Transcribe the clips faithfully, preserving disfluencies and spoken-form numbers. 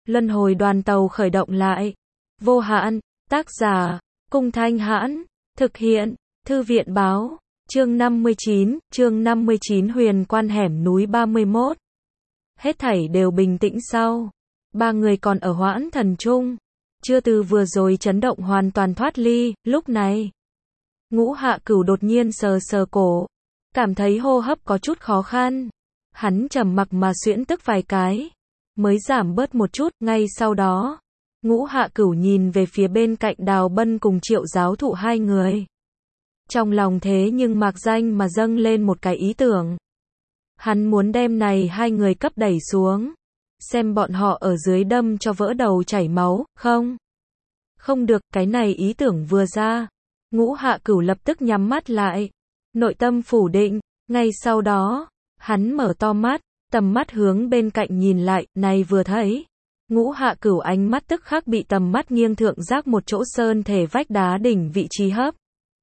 luân hồi đoàn tàu khởi động lại. Vô hạn, tác giả, Cung Thanh Hãn, thực hiện, Thư viện Báo, chương năm mươi chín, chương năm mươi chín huyền quan hẻm núi ba mươi mốt. Hết thảy đều bình tĩnh sau. Ba người còn ở hoãn thần trung. Chưa từ vừa rồi chấn động hoàn toàn thoát ly, lúc này. Ngũ Hạ Cửu đột nhiên sờ sờ cổ. Cảm thấy hô hấp có chút khó khăn. Hắn trầm mặc mà xuyễn tức vài cái. Mới giảm bớt một chút, ngay sau đó. Ngũ Hạ Cửu nhìn về phía bên cạnh Đào Bân cùng Triệu giáo thụ hai người. Trong lòng thế nhưng mạc danh mà dâng lên một cái ý tưởng. Hắn muốn đem này hai người cấp đẩy xuống. Xem bọn họ ở dưới đâm cho vỡ đầu chảy máu, không? Không được, cái này ý tưởng vừa ra. Ngũ Hạ Cửu lập tức nhắm mắt lại. Nội tâm phủ định, ngay sau đó, hắn mở to mắt, tầm mắt hướng bên cạnh nhìn lại, này vừa thấy. Ngũ Hạ Cửu ánh mắt tức khắc bị tầm mắt nghiêng thượng giác một chỗ sơn thể vách đá đỉnh vị trí hấp.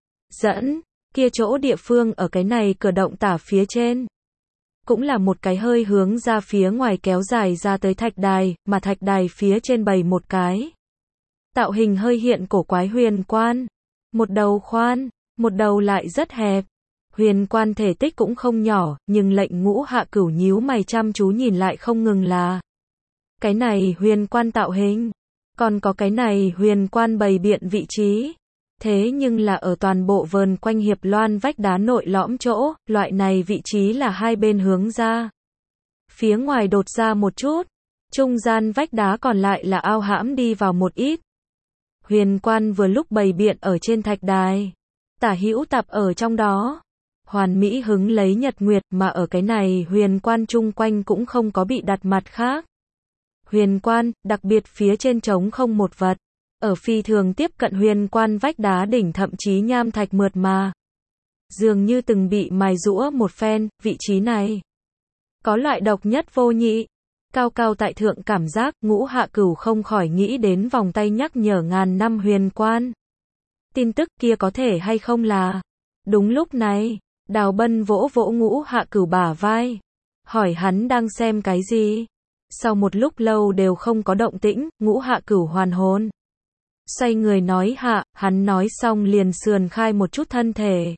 Dẫn, kia chỗ địa phương ở cái này cửa động tả phía trên. Cũng là một cái hơi hướng ra phía ngoài kéo dài ra tới thạch đài, mà thạch đài phía trên bày một cái. Tạo hình hơi hiện cổ quái huyền quan. Một đầu khoan, một đầu lại rất hẹp. Huyền quan thể tích cũng không nhỏ, nhưng lệnh Ngũ Hạ Cửu nhíu mày chăm chú nhìn lại không ngừng là. Cái này huyền quan tạo hình. Còn có cái này huyền quan bày biện vị trí. Thế nhưng là ở toàn bộ vờn quanh hiệp loan vách đá nội lõm chỗ, loại này vị trí là hai bên hướng ra. Phía ngoài đột ra một chút, trung gian vách đá còn lại là ao hãm đi vào một ít. Huyền quan vừa lúc bày biện ở trên thạch đài, tả hữu tập ở trong đó. Hoàn mỹ hứng lấy nhật nguyệt mà ở cái này huyền quan chung quanh cũng không có bị đặt mặt khác. Huyền quan, đặc biệt phía trên trống không một vật. Ở phi thường tiếp cận huyền quan vách đá đỉnh thậm chí nham thạch mượt mà. Dường như từng bị mài rũa một phen, vị trí này. Có loại độc nhất vô nhị. Cao cao tại thượng cảm giác, Ngũ Hạ Cửu không khỏi nghĩ đến vòng tay nhắc nhở ngàn năm huyền quan. Tin tức kia có thể hay không là. Đúng lúc này, Đào Bân vỗ vỗ Ngũ Hạ Cửu bả vai. Hỏi hắn đang xem cái gì? Sau một lúc lâu đều không có động tĩnh, Ngũ Hạ Cửu hoàn hồn. Xoay người nói hạ, hắn nói xong liền sườn khai một chút thân thể.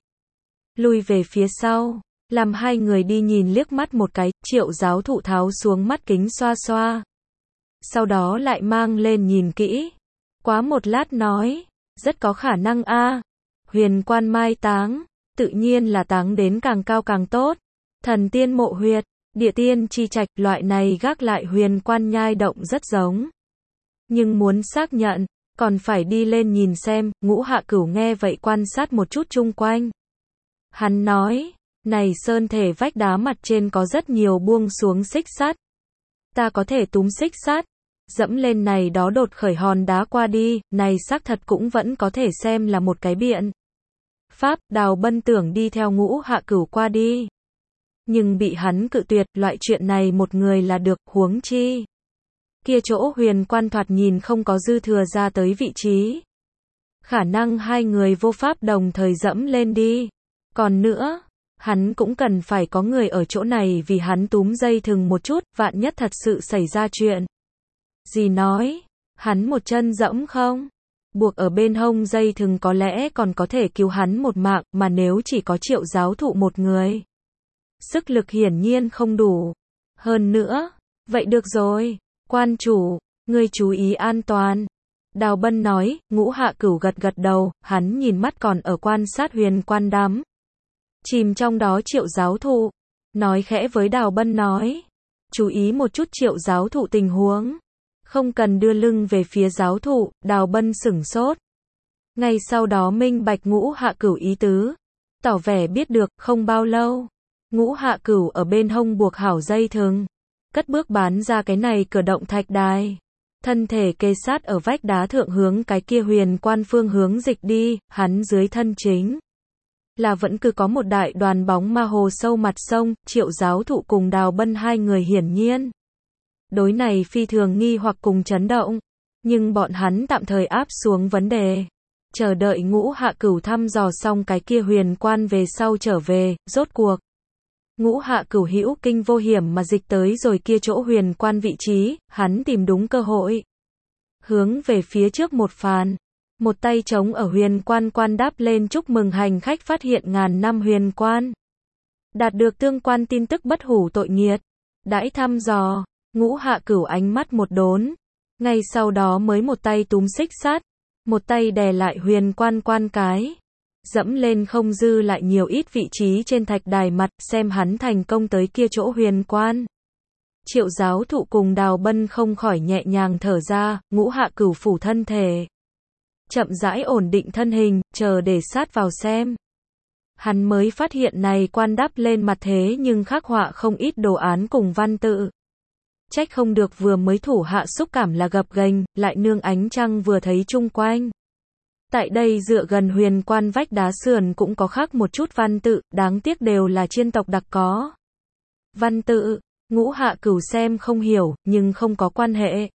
Lui về phía sau, làm hai người đi nhìn liếc mắt một cái, Triệu giáo thụ tháo xuống mắt kính xoa xoa. Sau đó lại mang lên nhìn kỹ. Quá một lát nói, rất có khả năng a huyền quan mai táng, tự nhiên là táng đến càng cao càng tốt. Thần tiên mộ huyệt, địa tiên chi trạch, loại này gác lại huyền quan nhai động rất giống. Nhưng muốn xác nhận, còn phải đi lên nhìn xem. Ngũ Hạ Cửu nghe vậy quan sát một chút chung quanh. Hắn nói, này sơn thể vách đá mặt trên có rất nhiều buông xuống xích sắt. Ta có thể túm xích sắt, dẫm lên này đó đột khởi hòn đá qua đi, này xác thật cũng vẫn có thể xem là một cái biện pháp. Đào Bân tưởng đi theo Ngũ Hạ Cửu qua đi. Nhưng bị hắn cự tuyệt, loại chuyện này một người là được, huống chi. Kia chỗ huyền quan thoạt nhìn không có dư thừa ra tới vị trí. Khả năng hai người vô pháp đồng thời dẫm lên đi. Còn nữa, hắn cũng cần phải có người ở chỗ này vì hắn túm dây thừng một chút, vạn nhất thật sự xảy ra chuyện. Gì nói, hắn một chân dẫm không? Buộc ở bên hông dây thừng có lẽ còn có thể cứu hắn một mạng, mà nếu chỉ có Triệu giáo thụ một người. Sức lực hiển nhiên không đủ. Hơn nữa, vậy được rồi. Quan chủ, ngươi chú ý an toàn. Đào Bân nói. Ngũ Hạ Cửu gật gật đầu, hắn nhìn mắt còn ở quan sát huyền quan đám. Chìm trong đó Triệu giáo thụ. Nói khẽ với Đào Bân nói. Chú ý một chút Triệu giáo thụ tình huống. Không cần đưa lưng về phía giáo thụ. Đào Bân sửng sốt. Ngay sau đó minh bạch Ngũ Hạ Cửu ý tứ. Tỏ vẻ biết được, không bao lâu. Ngũ Hạ Cửu ở bên hông buộc hảo dây thừng. Cất bước bán ra cái này cửa động thạch đài. Thân thể kê sát ở vách đá thượng hướng cái kia huyền quan phương hướng dịch đi, hắn dưới thân chính. Là vẫn cứ có một đại đoàn bóng ma hồ sâu mặt sông, Triệu giáo thụ cùng Đào Bân hai người hiển nhiên. Đối này phi thường nghi hoặc cùng chấn động. Nhưng bọn hắn tạm thời áp xuống vấn đề. Chờ đợi Ngũ Hạ Cửu thăm dò xong cái kia huyền quan về sau trở về, rốt cuộc. Ngũ Hạ Cửu hữu kinh vô hiểm mà dịch tới rồi kia chỗ huyền quan vị trí, hắn tìm đúng cơ hội. Hướng về phía trước một phàn. Một tay trống ở huyền quan quan đáp lên chúc mừng hành khách phát hiện ngàn năm huyền quan. Đạt được tương quan tin tức bất hủ tội nghiệt. Đãi thăm dò, Ngũ Hạ Cửu ánh mắt một đốn. Ngay sau đó mới một tay túm xích sắt, một tay đè lại huyền quan quan cái. Dẫm lên không dư lại nhiều ít vị trí trên thạch đài mặt, xem hắn thành công tới kia chỗ huyền quan. Triệu Giáo Thụ cùng Đào Bân không khỏi nhẹ nhàng thở ra, Ngũ Hạ Cửu phủ thân thể. Chậm rãi ổn định thân hình, chờ để sát vào xem. Hắn mới phát hiện này quan đáp lên mặt thế nhưng khắc họa không ít đồ án cùng văn tự. Trách không được vừa mới thủ hạ xúc cảm là gập ghềnh, lại nương ánh trăng vừa thấy chung quanh. Tại đây dựa gần huyền quan vách đá sườn cũng có khắc một chút văn tự, đáng tiếc đều là chiên tộc đặc có. Văn tự, Ngũ Hạ Cửu xem không hiểu, nhưng không có quan hệ.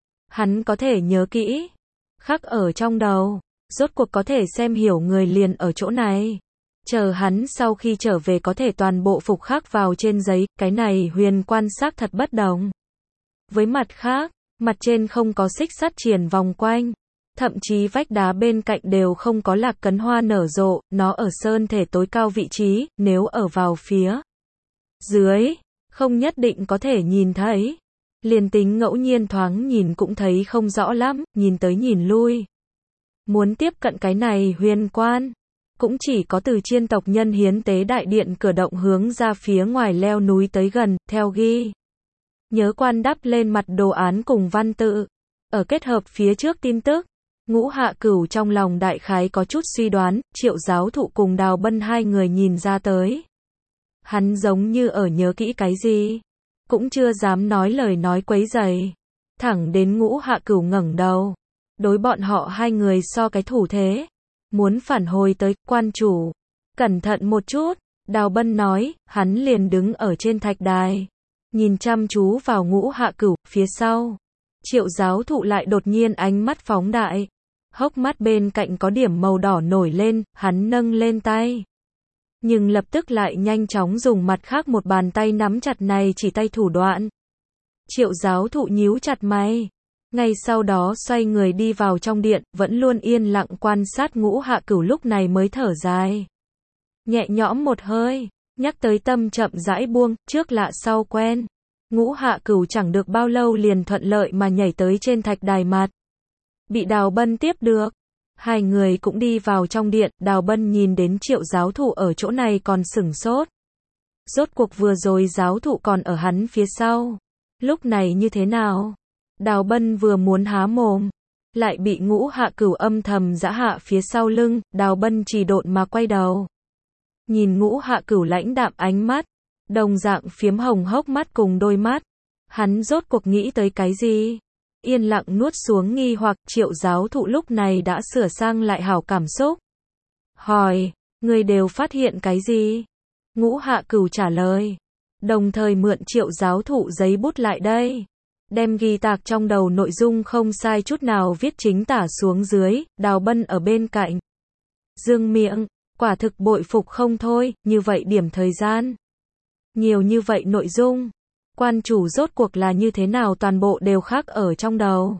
Hắn có thể nhớ kỹ, khắc ở trong đầu, rốt cuộc có thể xem hiểu người liền ở chỗ này. Chờ hắn sau khi trở về có thể toàn bộ phục khắc vào trên giấy, cái này huyền quan xác thật bất đồng. Với mặt khác, mặt trên không có xích sắt triển vòng quanh. Thậm chí vách đá bên cạnh đều không có lạc cấn hoa nở rộ, nó ở sơn thể tối cao vị trí, nếu ở vào phía dưới, không nhất định có thể nhìn thấy. Liền tính ngẫu nhiên thoáng nhìn cũng thấy không rõ lắm, nhìn tới nhìn lui. Muốn tiếp cận cái này huyền quan, cũng chỉ có từ chiên tộc nhân hiến tế đại điện cửa động hướng ra phía ngoài leo núi tới gần, theo ghi. Nhớ quan đắp lên mặt đồ án cùng văn tự, ở kết hợp phía trước tin tức. Ngũ Hạ Cửu trong lòng đại khái có chút suy đoán, Triệu Giáo Thụ cùng Đào Bân hai người nhìn ra tới. Hắn giống như ở nhớ kỹ cái gì, cũng chưa dám nói lời nói quấy rầy. Thẳng đến Ngũ Hạ Cửu ngẩng đầu, đối bọn họ hai người so cái thủ thế, muốn phản hồi tới, quan chủ, cẩn thận một chút, Đào Bân nói, hắn liền đứng ở trên thạch đài, nhìn chăm chú vào Ngũ Hạ Cửu, phía sau. Triệu Giáo Thụ lại đột nhiên ánh mắt phóng đại. Hốc mắt bên cạnh có điểm màu đỏ nổi lên, hắn nâng lên tay. Nhưng lập tức lại nhanh chóng dùng mặt khác một bàn tay nắm chặt này chỉ tay thủ đoạn. Triệu Giáo Thụ nhíu chặt mày. Ngay sau đó xoay người đi vào trong điện, vẫn luôn yên lặng quan sát Ngũ Hạ Cửu lúc này mới thở dài. Nhẹ nhõm một hơi, nhắc tới tâm chậm rãi buông, trước lạ sau quen. Ngũ Hạ Cửu chẳng được bao lâu liền thuận lợi mà nhảy tới trên thạch đài mặt. Bị Đào Bân tiếp được. Hai người cũng đi vào trong điện, Đào Bân nhìn đến Triệu Giáo Thụ ở chỗ này còn sửng sốt. Rốt cuộc vừa rồi Giáo Thụ còn ở hắn phía sau. Lúc này như thế nào? Đào Bân vừa muốn há mồm, lại bị Ngũ Hạ Cửu âm thầm giã hạ phía sau lưng, Đào Bân chỉ độn mà quay đầu. Nhìn Ngũ Hạ Cửu lãnh đạm ánh mắt, đồng dạng phiếm hồng hốc mắt cùng đôi mắt. Hắn rốt cuộc nghĩ tới cái gì? Yên lặng nuốt xuống nghi hoặc. Triệu Giáo Thụ lúc này đã sửa sang lại hảo cảm xúc. Hỏi, người đều phát hiện cái gì? Ngũ Hạ Cửu trả lời. Đồng thời mượn Triệu Giáo Thụ giấy bút lại đây. Đem ghi tạc trong đầu nội dung không sai chút nào viết chính tả xuống dưới, Đào Bân ở bên cạnh. Dương miệng, quả thực bội phục không thôi, như vậy điểm thời gian. Nhiều như vậy nội dung. Quan chủ rốt cuộc là như thế nào toàn bộ đều khác ở trong đầu.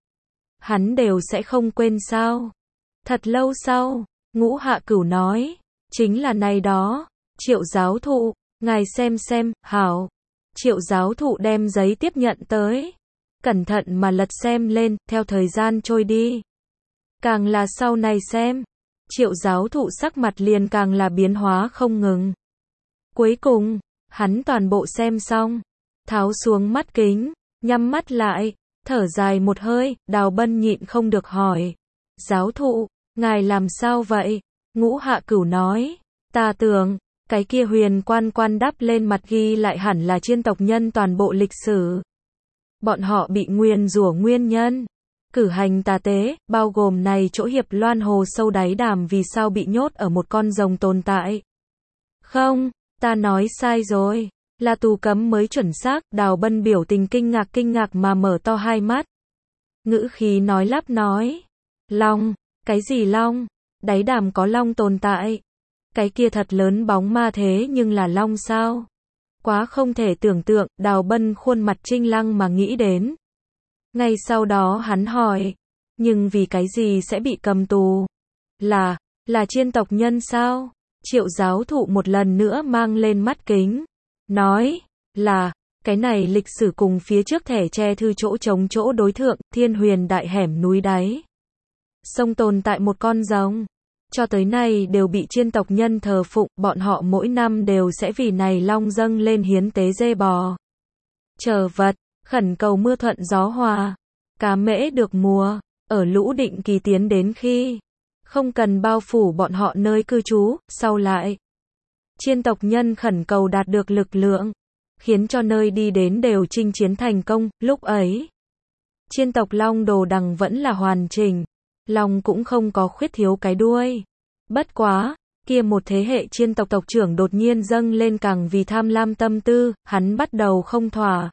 Hắn đều sẽ không quên sao. Thật lâu sau, Ngũ Hạ Cửu nói, chính là này đó. Triệu Giáo Thụ, ngài xem xem, hảo. Triệu Giáo Thụ đem giấy tiếp nhận tới. Cẩn thận mà lật xem lên, theo thời gian trôi đi. Càng là sau này xem, Triệu Giáo Thụ sắc mặt liền càng là biến hóa không ngừng. Cuối cùng, hắn toàn bộ xem xong. Tháo xuống mắt kính, nhắm mắt lại, thở dài một hơi, Đào Bân nhịn không được hỏi. Giáo Thụ, ngài làm sao vậy? Ngũ Hạ Cửu nói, ta tưởng, cái kia huyền quan quan đắp lên mặt ghi lại hẳn là chiên tộc nhân toàn bộ lịch sử. Bọn họ bị nguyền rủa nguyên nhân, cử hành tà tế, bao gồm này chỗ hiệp loan hồ sâu đáy đàm vì sao bị nhốt ở một con rồng tồn tại. Không, ta nói sai rồi. Là tù cấm mới chuẩn xác. Đào Bân biểu tình kinh ngạc kinh ngạc mà mở to hai mắt. Ngữ khí nói lắp nói. Long, cái gì long? Đáy đàm có long tồn tại. Cái kia thật lớn bóng ma thế nhưng là long sao? Quá không thể tưởng tượng, Đào Bân khuôn mặt trinh lăng mà nghĩ đến. Ngay sau đó hắn hỏi, nhưng vì cái gì sẽ bị cầm tù? Là, là chiên tộc nhân sao? Triệu giáo thụ một lần nữa mang lên mắt kính. Nói, là, cái này lịch sử cùng phía trước thẻ tre thư chỗ chống chỗ đối thượng, Thiên Huyền đại hẻm núi đáy. Sông tồn tại một con rồng. Cho tới nay đều bị chiên tộc nhân thờ phụng, bọn họ mỗi năm đều sẽ vì này long dâng lên hiến tế dê bò. Chờ vật, khẩn cầu mưa thuận gió hòa. Cá mễ được mùa, ở lũ định kỳ tiến đến khi. Không cần bao phủ bọn họ nơi cư trú, sau lại. Chiên tộc nhân khẩn cầu đạt được lực lượng. Khiến cho nơi đi đến đều chinh chiến thành công, lúc ấy. Chiên tộc long đồ đằng vẫn là hoàn chỉnh. Long cũng không có khuyết thiếu cái đuôi. Bất quá, kia một thế hệ chiên tộc tộc trưởng đột nhiên dâng lên càng vì tham lam tâm tư, hắn bắt đầu không thỏa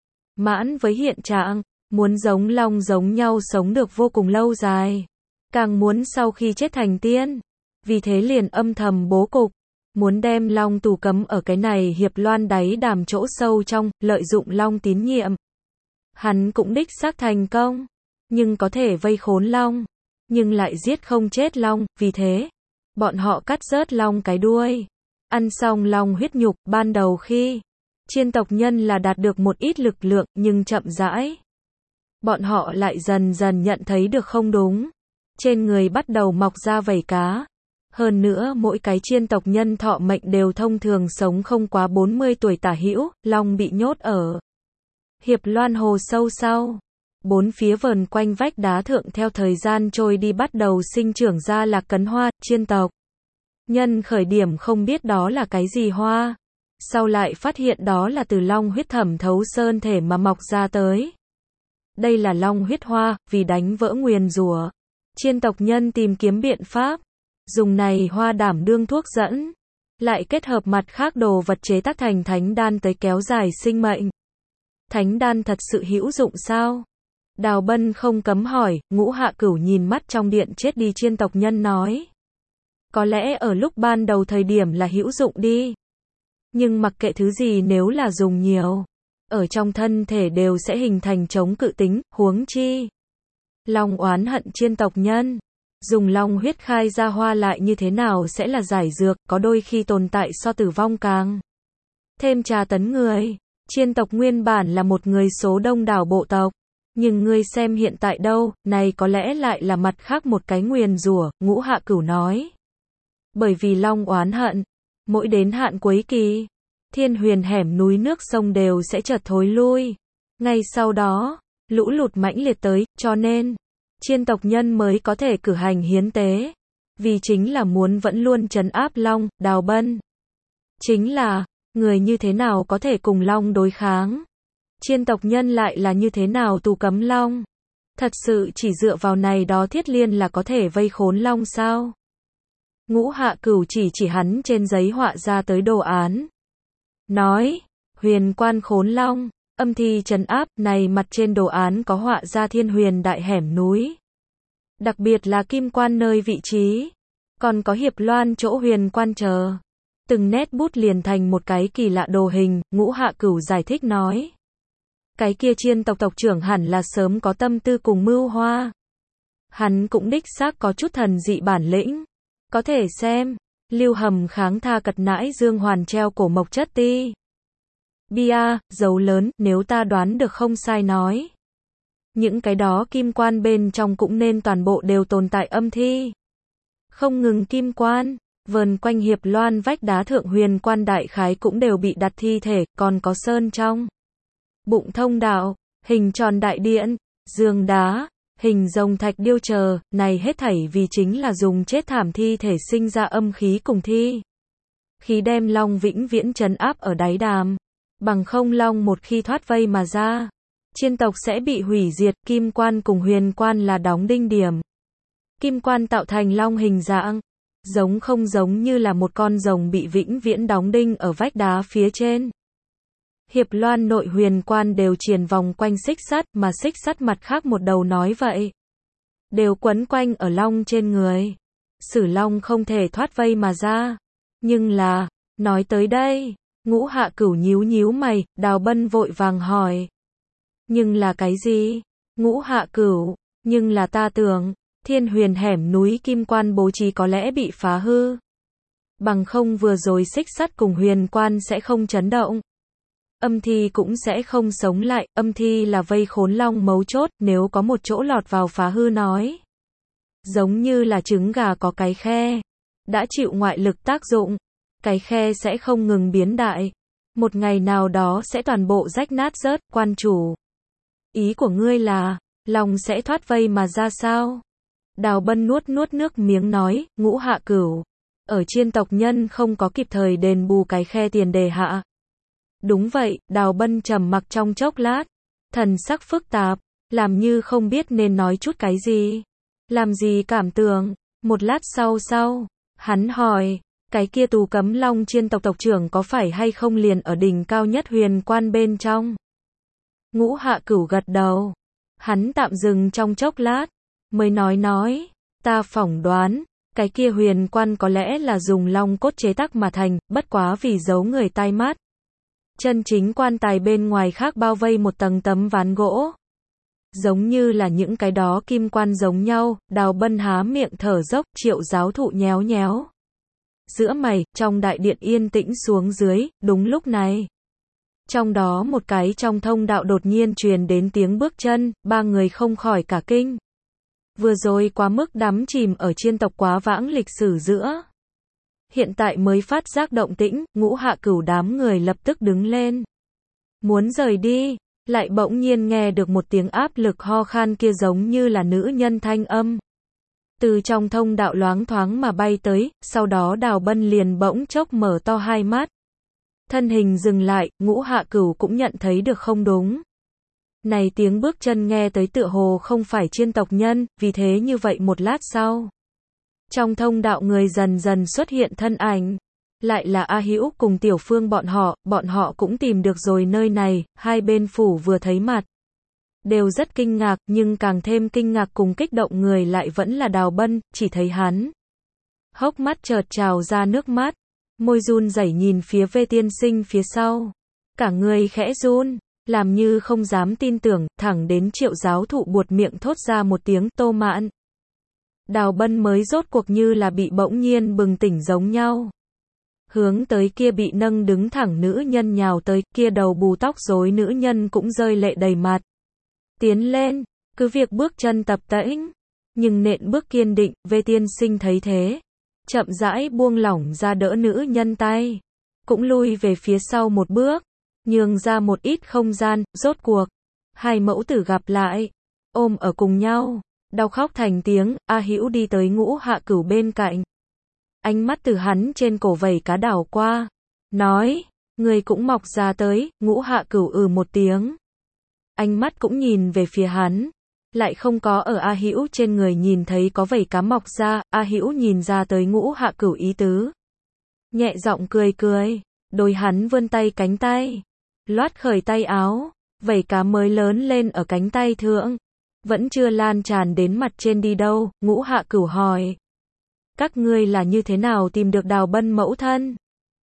mãn với hiện trạng, muốn giống long giống nhau sống được vô cùng lâu dài. Càng muốn sau khi chết thành tiên. Vì thế liền âm thầm bố cục. Muốn đem long tù cấm ở cái này hiệp loan đáy đàm chỗ sâu trong, lợi dụng long tín nhiệm. Hắn cũng đích xác thành công. Nhưng có thể vây khốn long. Nhưng lại giết không chết long, vì thế. Bọn họ cắt rớt long cái đuôi. Ăn xong long huyết nhục, ban đầu khi. Chiên tộc nhân là đạt được một ít lực lượng, nhưng chậm rãi. Bọn họ lại dần dần nhận thấy được không đúng. Trên người bắt đầu mọc ra vảy cá. Hơn nữa mỗi cái chiên tộc nhân thọ mệnh đều thông thường sống không quá bốn mươi tuổi tả hữu, long bị nhốt ở hiệp loan hồ sâu sau. Bốn phía vờn quanh vách đá thượng theo thời gian trôi đi bắt đầu sinh trưởng ra là cấn hoa, chiên tộc. Nhân khởi điểm không biết đó là cái gì hoa. Sau lại phát hiện đó là từ long huyết thẩm thấu sơn thể mà mọc ra tới. Đây là long huyết hoa, vì đánh vỡ nguyền rủa. Chiên tộc nhân tìm kiếm biện pháp. Dùng này hoa đảm đương thuốc dẫn. Lại kết hợp mặt khác đồ vật chế tác thành thánh đan tới kéo dài sinh mệnh. Thánh đan thật sự hữu dụng sao? Đào Bân không cấm hỏi, Ngũ Hạ Cửu nhìn mắt trong điện chết đi chiên tộc nhân nói. Có lẽ ở lúc ban đầu thời điểm là hữu dụng đi. Nhưng mặc kệ thứ gì nếu là dùng nhiều. Ở trong thân thể đều sẽ hình thành chống cự tính, huống chi. Long oán hận chiên tộc nhân. Dùng long huyết khai ra hoa lại như thế nào sẽ là giải dược, có đôi khi tồn tại so tử vong càng. Thêm trà tấn người. Chiên tộc nguyên bản là một người số đông đảo bộ tộc. Nhưng ngươi xem hiện tại đâu, này có lẽ lại là mặt khác một cái nguyền rủa, Ngũ Hạ Cửu nói. Bởi vì long oán hận, mỗi đến hạn cuối kỳ, Thiên Huyền hẻm núi nước sông đều sẽ chợt thối lui. Ngay sau đó, lũ lụt mãnh liệt tới, cho nên, chiên tộc nhân mới có thể cử hành hiến tế. Vì chính là muốn vẫn luôn trấn áp long, Đào Bân. Chính là, người như thế nào có thể cùng long đối kháng? Chiên tộc nhân lại là như thế nào tù cấm long? Thật sự chỉ dựa vào này đó thiết liên là có thể vây khốn long sao? Ngũ Hạ Cửu chỉ chỉ hắn trên giấy họa ra tới đồ án. Nói, huyền quan khốn long, âm thi trấn áp, này mặt trên đồ án có họa ra Thiên Huyền đại hẻm núi. Đặc biệt là kim quan nơi vị trí. Còn có hiệp loan chỗ huyền quan chờ. Từng nét bút liền thành một cái kỳ lạ đồ hình, Ngũ Hạ Cửu giải thích nói. Cái kia chiên tộc tộc trưởng hẳn là sớm có tâm tư cùng mưu hoa. Hắn cũng đích xác có chút thần dị bản lĩnh. Có thể xem, lưu hầm kháng tha cật nãi dương hoàn treo cổ mộc chất ti. Bia, dấu lớn, nếu ta đoán được không sai nói. Những cái đó kim quan bên trong cũng nên toàn bộ đều tồn tại âm thi. Không ngừng kim quan, vờn quanh hiệp loan vách đá thượng huyền quan đại khái cũng đều bị đặt thi thể, còn có sơn trong. Bụng thông đạo, hình tròn đại điện, giường đá, hình rồng thạch điêu chờ, này hết thảy vì chính là dùng chết thảm thi thể sinh ra âm khí cùng thi. Khí đem long vĩnh viễn trấn áp ở đáy đàm. Bằng không long một khi thoát vây mà ra. Chiên tộc sẽ bị hủy diệt, kim quan cùng huyền quan là đóng đinh điểm. Kim quan tạo thành long hình dạng. Giống không giống như là một con rồng bị vĩnh viễn đóng đinh ở vách đá phía trên. Hiệp loan nội huyền quan đều triền vòng quanh xích sắt, mà xích sắt mặt khác một đầu nói vậy. Đều quấn quanh ở long trên người. Sử long không thể thoát vây mà ra. Nhưng là, nói tới đây, Ngũ Hạ Cửu nhíu nhíu mày, Đào Bân vội vàng hỏi. Nhưng là cái gì? Ngũ Hạ Cửu, nhưng là ta tưởng, Thiên Huyền hẻm núi Kim Quan bố trí có lẽ bị phá hư. Bằng không vừa rồi xích sắt cùng huyền quan sẽ không chấn động. Âm thi cũng sẽ không sống lại, âm thi là vây khốn long mấu chốt, nếu có một chỗ lọt vào phá hư nói. Giống như là trứng gà có cái khe, đã chịu ngoại lực tác dụng, cái khe sẽ không ngừng biến đại. Một ngày nào đó sẽ toàn bộ rách nát rớt, quan chủ. Ý của ngươi là, lòng sẽ thoát vây mà ra sao? Đào Bân nuốt nuốt nước miếng nói, Ngũ Hạ Cửu. Ở chiên tộc nhân không có kịp thời đền bù cái khe tiền đề hạ. Đúng vậy, Đào Bân trầm mặc trong chốc lát. Thần sắc phức tạp, làm như không biết nên nói chút cái gì. Làm gì cảm tưởng, một lát sau sau, hắn hỏi, cái kia tù cấm long chiên tộc tộc trưởng có phải hay không liền ở đỉnh cao nhất huyền quan bên trong? Ngũ Hạ Cửu gật đầu. Hắn tạm dừng trong chốc lát, mới nói nói, ta phỏng đoán, cái kia huyền quan có lẽ là dùng long cốt chế tác mà thành, bất quá vì giấu người tai mắt. Chân chính quan tài bên ngoài khác bao vây một tầng tấm ván gỗ. Giống như là những cái đó kim quan giống nhau, Đào Bân há miệng thở dốc, Triệu giáo thụ nhéo nhéo giữa mày, trong đại điện yên tĩnh xuống dưới, đúng lúc này. Trong đó một cái trong thông đạo đột nhiên truyền đến tiếng bước chân, ba người không khỏi cả kinh. Vừa rồi quá mức đắm chìm ở chiên tộc quá vãng lịch sử giữa. Hiện tại mới phát giác động tĩnh, Ngũ Hạ Cửu đám người lập tức đứng lên. Muốn rời đi, lại bỗng nhiên nghe được một tiếng áp lực ho khan kia giống như là nữ nhân thanh âm. Từ trong thông đạo loáng thoáng mà bay tới, sau đó Đào Bân liền bỗng chốc mở to hai mắt. Thân hình dừng lại, Ngũ Hạ Cửu cũng nhận thấy được không đúng. Này tiếng bước chân nghe tới tựa hồ không phải chiên tộc nhân, vì thế như vậy một lát sau. Trong thông đạo người dần dần xuất hiện thân ảnh. Lại là A Hữu cùng Tiểu Phương bọn họ, bọn họ cũng tìm được rồi nơi này, hai bên phủ vừa thấy mặt. Đều rất kinh ngạc, nhưng càng thêm kinh ngạc cùng kích động người lại vẫn là Đào Bân, chỉ thấy hắn. Hốc mắt chợt trào ra nước mắt, môi run rẩy nhìn phía Vê Tiên Sinh phía sau. Cả người khẽ run, làm như không dám tin tưởng, thẳng đến Triệu giáo thụ buột miệng thốt ra một tiếng Tô Mạn. Đào Bân mới rốt cuộc như là bị bỗng nhiên bừng tỉnh giống nhau. Hướng tới kia bị nâng đứng thẳng nữ nhân nhào tới, kia đầu bù tóc rối nữ nhân cũng rơi lệ đầy mặt. Tiến lên, cứ việc bước chân tập tễnh, nhưng nện bước kiên định, Vê Tiên Sinh thấy thế. Chậm rãi buông lỏng ra đỡ nữ nhân tay. Cũng lui về phía sau một bước, nhường ra một ít không gian, rốt cuộc. Hai mẫu tử gặp lại, ôm ở cùng nhau, đau khóc thành tiếng, A Hữu đi tới Ngũ Hạ Cửu bên cạnh. Ánh mắt từ hắn trên cổ vẩy cá đảo qua, nói, người cũng mọc ra tới, Ngũ Hạ Cửu ừ một tiếng. Ánh mắt cũng nhìn về phía hắn, lại không có ở A Hữu trên người nhìn thấy có vảy cá mọc ra, A Hữu nhìn ra tới Ngũ Hạ Cửu ý tứ. Nhẹ giọng cười cười, đôi hắn vươn tay cánh tay, loát khởi tay áo, vảy cá mới lớn lên ở cánh tay thượng, vẫn chưa lan tràn đến mặt trên đi đâu, Ngũ Hạ Cửu hỏi. Các ngươi là như thế nào tìm được Đào Bân mẫu thân?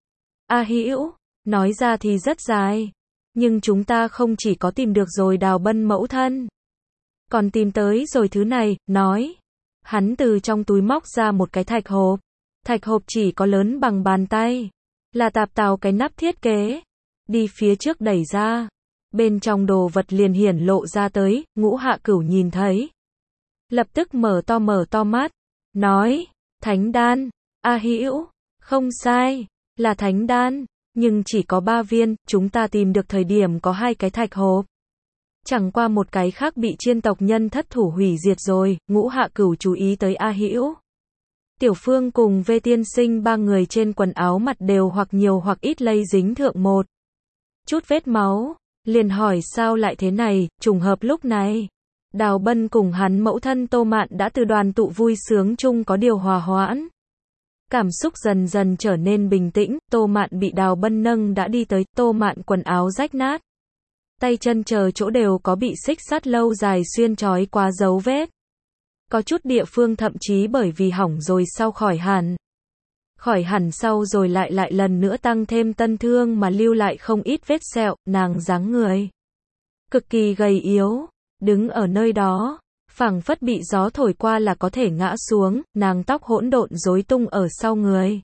A Hữu, nói ra thì rất dài, nhưng chúng ta không chỉ có tìm được rồi Đào Bân mẫu thân, còn tìm tới rồi thứ này, nói. Hắn từ trong túi móc ra một cái thạch hộp, thạch hộp chỉ có lớn bằng bàn tay, là tạp tào cái nắp thiết kế, đi phía trước đẩy ra, bên trong đồ vật liền hiển lộ ra tới, Ngũ Hạ Cửu nhìn thấy. Lập tức mở to mở to mắt, nói. Thánh đan, A Hữu, không sai, là thánh đan, nhưng chỉ có ba viên, chúng ta tìm được thời điểm có hai cái thạch hộp. Chẳng qua một cái khác bị chiên tộc nhân thất thủ hủy diệt rồi, Ngũ Hạ Cửu chú ý tới A Hữu. Tiểu Phương cùng Vê Tiên Sinh ba người trên quần áo mặt đều hoặc nhiều hoặc ít lây dính thượng một chút vết máu, liền hỏi sao lại thế này, trùng hợp lúc này. Đào Bân cùng hắn mẫu thân Tô Mạn đã từ đoàn tụ vui sướng chung có điều hòa hoãn. Cảm xúc dần dần trở nên bình tĩnh, Tô Mạn bị Đào Bân nâng đã đi tới, Tô Mạn quần áo rách nát. Tay chân chờ chỗ đều có bị xích sắt lâu dài xuyên trói qua dấu vết. Có chút địa phương thậm chí bởi vì hỏng rồi sau khỏi hẳn. khỏi hẳn sau rồi lại lại lần nữa tăng thêm tân thương mà lưu lại không ít vết sẹo, nàng dáng người cực kỳ gầy yếu, đứng ở nơi đó, phảng phất bị gió thổi qua là có thể ngã xuống, nàng tóc hỗn độn rối tung ở sau người.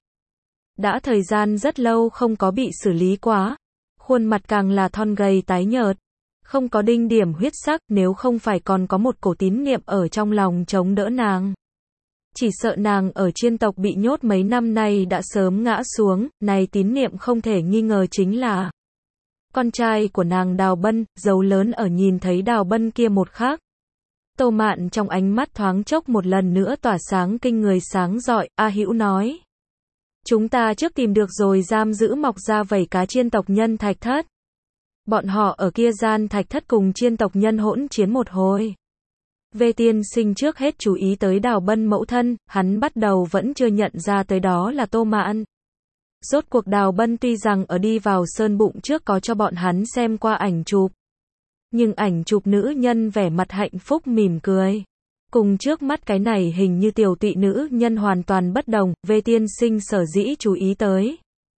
Đã thời gian rất lâu không có bị xử lý quá, khuôn mặt càng là thon gầy tái nhợt, không có đinh điểm huyết sắc, nếu không phải còn có một cổ tín niệm ở trong lòng chống đỡ nàng. Chỉ sợ nàng ở chiên tộc bị nhốt mấy năm nay đã sớm ngã xuống, này tín niệm không thể nghi ngờ chính là con trai của nàng Đào Bân, dấu lớn ở nhìn thấy Đào Bân kia một khắc. Tô Mạn trong ánh mắt thoáng chốc một lần nữa tỏa sáng kinh người sáng rọi, A Hữu nói. Chúng ta trước tìm được rồi giam giữ mọc ra vảy cá chiên tộc nhân thạch thất. Bọn họ ở kia gian thạch thất cùng chiên tộc nhân hỗn chiến một hồi. Về tiên sinh trước hết chú ý tới Đào Bân mẫu thân, hắn bắt đầu vẫn chưa nhận ra tới đó là Tô Mạn. Rốt cuộc Đào Bân tuy rằng ở đi vào sơn bụng trước có cho bọn hắn xem qua ảnh chụp. Nhưng ảnh chụp nữ nhân vẻ mặt hạnh phúc mỉm cười. Cùng trước mắt cái này hình như tiểu tụy nữ nhân hoàn toàn bất đồng, về tiên sinh sở dĩ chú ý tới.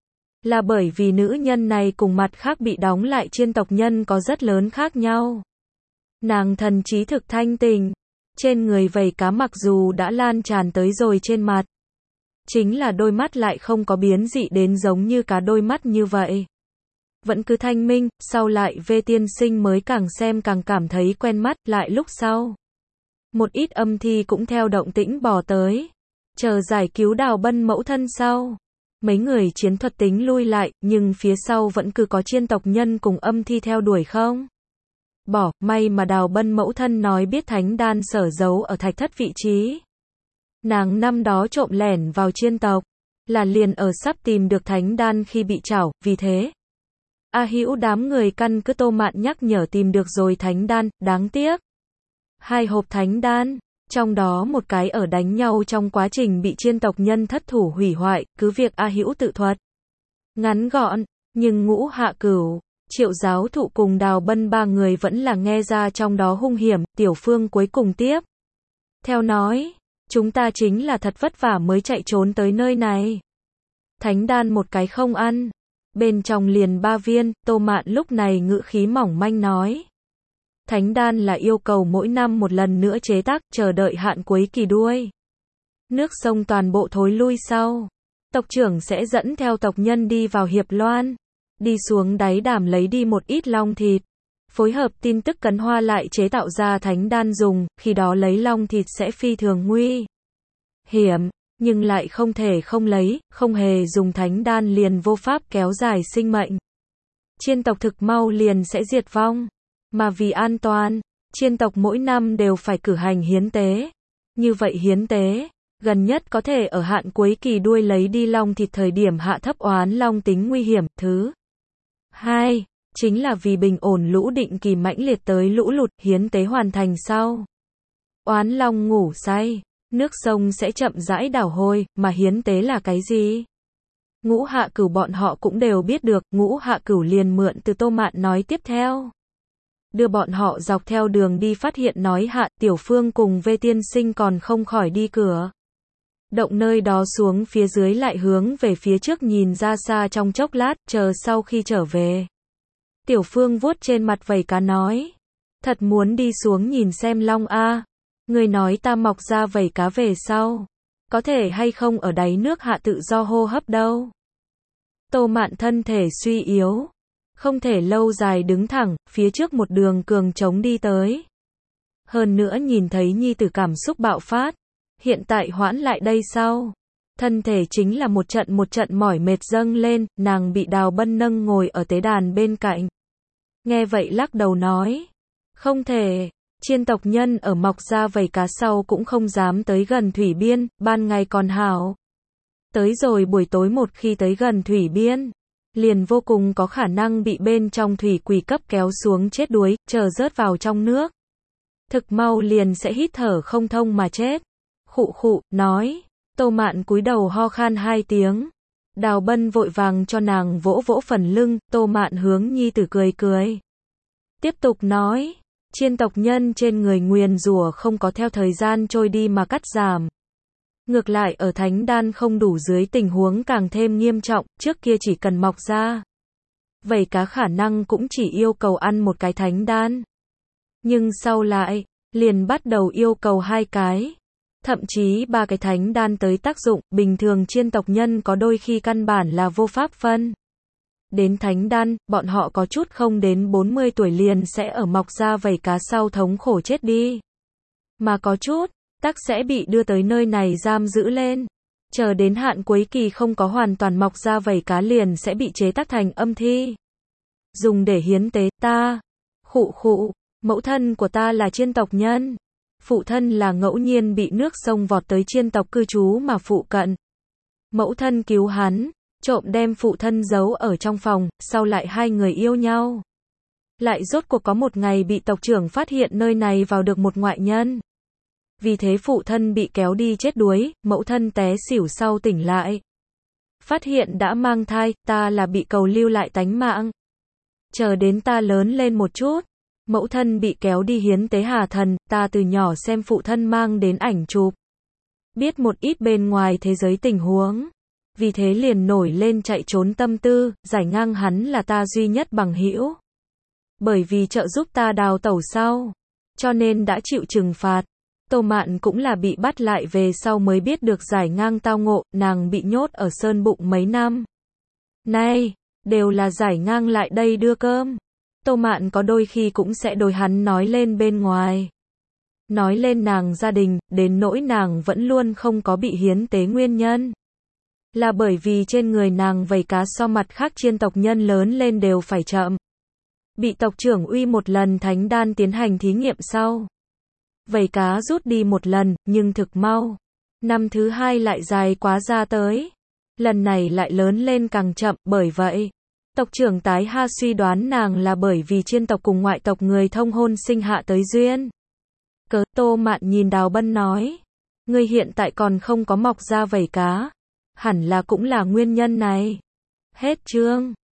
Là bởi vì nữ nhân này cùng mặt khác bị đóng lại chiên tộc nhân có rất lớn khác nhau. Nàng thần trí thực thanh tình, trên người vảy cá mặc dù đã lan tràn tới rồi trên mặt. Chính là đôi mắt lại không có biến dị đến giống như cá đôi mắt như vậy. Vẫn cứ thanh minh, sau lại về tiên sinh mới càng xem càng cảm thấy quen mắt, lại lúc sau. Một ít âm thi cũng theo động tĩnh bò tới. Chờ giải cứu Đào Bân mẫu thân sau. Mấy người chiến thuật tính lui lại, nhưng phía sau vẫn cứ có chiên tộc nhân cùng âm thi theo đuổi không? Bỏ, may mà Đào Bân mẫu thân nói biết thánh đan sở giấu ở thạch thất vị trí. Nàng năm đó trộm lẻn vào chiên tộc, là liền ở sắp tìm được thánh đan khi bị trảo, vì thế. A Hữu đám người căn cứ Tô Mạn nhắc nhở tìm được rồi thánh đan, đáng tiếc. Hai hộp thánh đan, trong đó một cái ở đánh nhau trong quá trình bị chiên tộc nhân thất thủ hủy hoại, cứ việc A Hữu tự thuật. Ngắn gọn, nhưng Ngũ Hạ Cửu, Triệu giáo thụ cùng Đào Bân ba người vẫn là nghe ra trong đó hung hiểm, Tiểu Phương cuối cùng tiếp. Theo nói, chúng ta chính là thật vất vả mới chạy trốn tới nơi này. Thánh đan một cái không ăn, bên trong liền ba viên, Tô Mạn lúc này ngữ khí mỏng manh nói. Thánh đan là yêu cầu mỗi năm một lần nữa chế tác, chờ đợi hạn cuối kỳ đuôi. Nước sông toàn bộ thối lui sau. Tộc trưởng sẽ dẫn theo tộc nhân đi vào Hiệp Loan. Đi xuống đáy đàm lấy đi một ít long thịt. Phối hợp tin tức cấn hoa lại chế tạo ra thánh đan dùng, khi đó lấy long thịt sẽ phi thường nguy hiểm, nhưng lại không thể không lấy, không hề dùng thánh đan liền vô pháp kéo dài sinh mệnh. Chiên tộc thực mau liền sẽ diệt vong. Mà vì an toàn, chiên tộc mỗi năm đều phải cử hành hiến tế. Như vậy hiến tế, gần nhất có thể ở hạn cuối kỳ đuôi lấy đi long thịt thời điểm hạ thấp oán long tính nguy hiểm. Thứ hai, chính là vì bình ổn lũ định kỳ mãnh liệt tới lũ lụt, hiến tế hoàn thành sau. Oán long ngủ say, nước sông sẽ chậm rãi đảo hồi, mà hiến tế là cái gì? Ngũ Hạ Cửu bọn họ cũng đều biết được, Ngũ Hạ Cửu liền mượn từ Tô Mạn nói tiếp theo. Đưa bọn họ dọc theo đường đi phát hiện nói Hạ Tiểu Phương cùng Vê tiên sinh còn không khỏi đi cửa. Động nơi đó xuống phía dưới lại hướng về phía trước nhìn ra xa trong chốc lát, chờ sau khi trở về. Tiểu Phương vuốt trên mặt vảy cá nói. Thật muốn đi xuống nhìn xem long a. Người nói ta mọc ra vảy cá về sau. Có thể hay không ở đáy nước hạ tự do hô hấp đâu. Tô Mạn thân thể suy yếu. Không thể lâu dài đứng thẳng, phía trước một đường cường trống đi tới. Hơn nữa nhìn thấy nhi tử cảm xúc bạo phát. Hiện tại hoãn lại đây sau. Thân thể chính là một trận một trận mỏi mệt dâng lên, nàng bị Đào Bân nâng ngồi ở tế đàn bên cạnh. Nghe vậy lắc đầu nói. Không thể, chiên tộc nhân ở mọc ra vảy cá sau cũng không dám tới gần thủy biên, ban ngày còn hảo. Tới rồi buổi tối một khi tới gần thủy biên, liền vô cùng có khả năng bị bên trong thủy quỷ cấp kéo xuống chết đuối, chờ rớt vào trong nước. Thực mau liền sẽ hít thở không thông mà chết. Khụ khụ, nói. Tô Mạn cúi đầu ho khan hai tiếng. Đào Bân vội vàng cho nàng vỗ vỗ phần lưng, Tô Mạn hướng nhi tử cười cười. Tiếp tục nói. Chiên tộc nhân trên người nguyền rủa không có theo thời gian trôi đi mà cắt giảm. Ngược lại ở thánh đan không đủ dưới tình huống càng thêm nghiêm trọng, trước kia chỉ cần mọc ra vảy cá khả năng cũng chỉ yêu cầu ăn một cái thánh đan. Nhưng sau lại, liền bắt đầu yêu cầu hai cái, thậm chí ba cái thánh đan tới tác dụng, bình thường chiên tộc nhân có đôi khi căn bản là vô pháp phân. Đến thánh đan, bọn họ có chút không đến bốn mươi tuổi liền sẽ ở mọc ra vảy cá sau thống khổ chết đi. Mà có chút, tắc sẽ bị đưa tới nơi này giam giữ lên. Chờ đến hạn cuối kỳ không có hoàn toàn mọc ra vảy cá liền sẽ bị chế tác thành âm thi. Dùng để hiến tế ta. Khụ khụ, mẫu thân của ta là chiên tộc nhân. Phụ thân là ngẫu nhiên bị nước sông vọt tới chiên tộc cư trú mà phụ cận. Mẫu thân cứu hắn, trộm đem phụ thân giấu ở trong phòng, sau lại hai người yêu nhau. Lại rốt cuộc có một ngày bị tộc trưởng phát hiện nơi này vào được một ngoại nhân. Vì thế phụ thân bị kéo đi chết đuối, mẫu thân té xỉu sau tỉnh lại. Phát hiện đã mang thai, ta là bị cầu lưu lại tánh mạng. Chờ đến ta lớn lên một chút, mẫu thân bị kéo đi hiến tế hà thần, ta từ nhỏ xem phụ thân mang đến ảnh chụp. Biết một ít bên ngoài thế giới tình huống. Vì thế liền nổi lên chạy trốn tâm tư, giải ngang hắn là ta duy nhất bằng hữu. Bởi vì trợ giúp ta đào tẩu sau, cho nên đã chịu trừng phạt. Tô Mạn cũng là bị bắt lại về sau mới biết được giải ngang tao ngộ, nàng bị nhốt ở sơn bụng mấy năm. Này, đều là giải ngang lại đây đưa cơm. Tô Mạn có đôi khi cũng sẽ đối hắn nói lên bên ngoài. Nói lên nàng gia đình, đến nỗi nàng vẫn luôn không có bị hiến tế nguyên nhân. Là bởi vì trên người nàng vảy cá so mặt khác chiên tộc nhân lớn lên đều phải chậm. Bị tộc trưởng uy một lần thánh đan tiến hành thí nghiệm sau. Vảy cá rút đi một lần, nhưng thực mau. Năm thứ hai lại dài quá ra tới. Lần này lại lớn lên càng chậm, bởi vậy. Tộc trưởng tái ha suy đoán nàng là bởi vì chiên tộc cùng ngoại tộc người thông hôn sinh hạ tới duyên. Cớ Tô Mạn nhìn Đào Bân nói. Ngươi hiện tại còn không có mọc ra vảy cá. Hẳn là cũng là nguyên nhân này. Hết chương.